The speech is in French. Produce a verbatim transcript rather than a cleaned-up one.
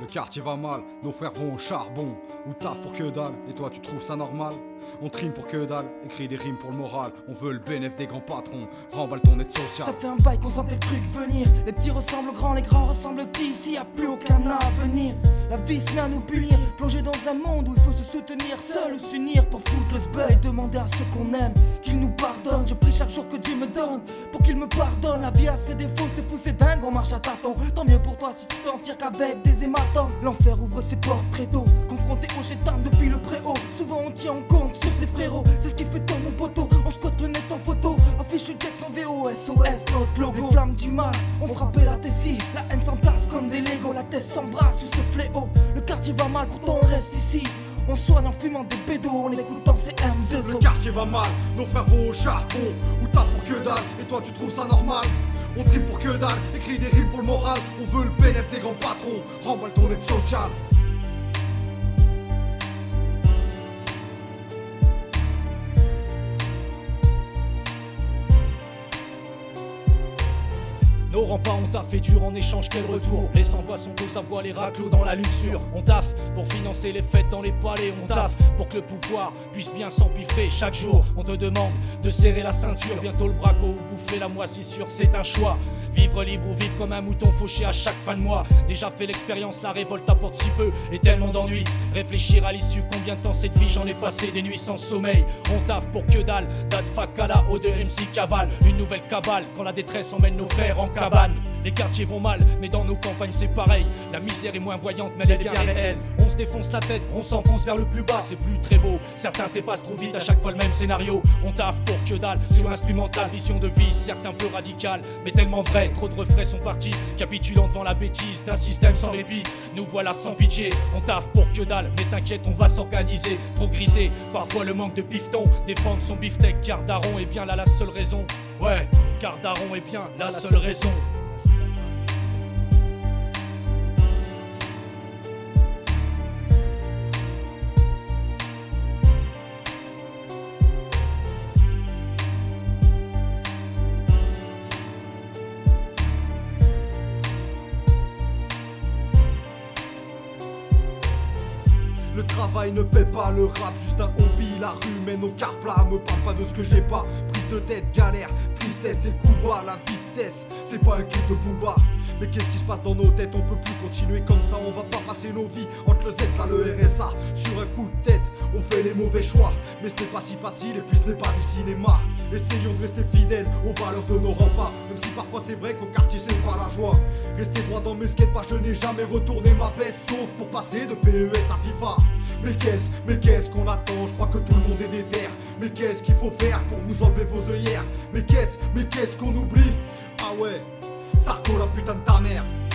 quartier va mal, nos frères vont au charbon. Ou taf pour que dalle, et toi tu trouves ça normal? On trime pour que dalle, écrit des rimes pour le moral. On veut le bénéf des grands patrons, remballe ton aide sociale. Ça fait un bail qu'on sentait le truc venir. Les petits ressemblent aux grands, les grands ressemblent aux petits. Ici y'a plus aucun avenir. La vie se met à nous punir, plongé dans un monde où il faut se soutenir seul ou s'unir pour foutre le sbeul et demander à ceux qu'on aime qu'ils nous pardonnent. Je prie chaque jour que Dieu me donne pour qu'il me pardonne. La vie a ses défauts, c'est fou, c'est dingue, on marche à tâtons. Tant mieux pour toi si tu t'en tires qu'avec des hématomes. L'enfer ouvre ses portes très tôt, confronté au chétan depuis le préau. Souvent on tient en compte sur ses frérots, c'est ce qui fait tant mon poteau. On squatte le net en photo, affiche le Jax en V O, S O S notre logo. Les flammes du mal ont frappé la tessie, la haine s'emplace comme des Legos. La tête s'embrasse sous ce fléau. Le quartier va mal, pourtant on reste ici. On soigne en fumant des bédos, en écoutant ces M deux O. Le quartier va mal, nos frères vont au charbon. Ou taf pour que dalle, et toi tu trouves ça normal? On trime pour que dalle, écrit des rimes pour le moral. On veut le bénéf des grands patrons, remballe ton aide sociale. Nos remparts ont taffé dur en échange quel retour. Les sans-voix sont aux abois, les raclos dans la luxure. On taffe pour financer les fêtes dans les palais. On taffe pour que le pouvoir puisse bien s'empiffrer. Chaque jour on te demande de serrer la ceinture. Bientôt le braco ou bouffer la moisissure, c'est un choix. Vivre libre ou vivre comme un mouton fauché à chaque fin de mois. Déjà fait l'expérience, la révolte apporte si peu et tellement d'ennuis. Réfléchir à l'issue, combien de temps cette vie, j'en ai passé des nuits sans sommeil. On taffe pour que dalle, date Fakala, O deux M C cavale. Une nouvelle cabale, quand la détresse emmène nos frères en cabane. Les quartiers vont mal, mais dans nos campagnes c'est pareil. La misère est moins voyante, mais elle est bien réelle. On se défonce la tête, on s'enfonce vers le plus bas, c'est plus très beau. Certains trépassent trop vite, à chaque fois le même scénario. On taffe pour que dalle, sur instrumental, vision de vie, certes un peu radicale, mais tellement vrai. Trop de refrains sont partis, capitulant devant la bêtise d'un système sans répit. Nous voilà sans pitié, on taffe pour que dalle, mais t'inquiète, on va s'organiser. Trop grisé, parfois le manque de bifton. Défendre son beefsteak, car Daron est bien là la seule raison. Ouais, car Daron est bien la seule raison. Le travail ne paie pas, le rap juste un hobby. La rue mène au car plat, me parle pas de ce que j'ai pas. Prise de tête, galère, tristesse et coup bas. La vitesse, c'est pas un clip de Booba. Mais qu'est-ce qui se passe dans nos têtes? On peut plus continuer comme ça, on va pas passer nos vies entre le Z, là le R S A. Sur un coup de tête, on fait les mauvais choix. Mais ce n'est pas si facile et puis ce n'est pas du cinéma. Essayons de rester fidèles aux valeurs de nos remparts. Même si parfois c'est vrai qu'au quartier c'est pas la joie. Rester droit dans mes skates, je n'ai jamais retourné ma veste. Sauf pour passer de P E S à FIFA. Mais qu'est-ce, mais qu'est-ce qu'on attend? Je crois que tout le monde est déter. Mais qu'est-ce qu'il faut faire pour vous enlever vos œillères? Mais qu'est-ce, mais qu'est-ce qu'on oublie? Ah ouais, Sarko la putain de ta mère.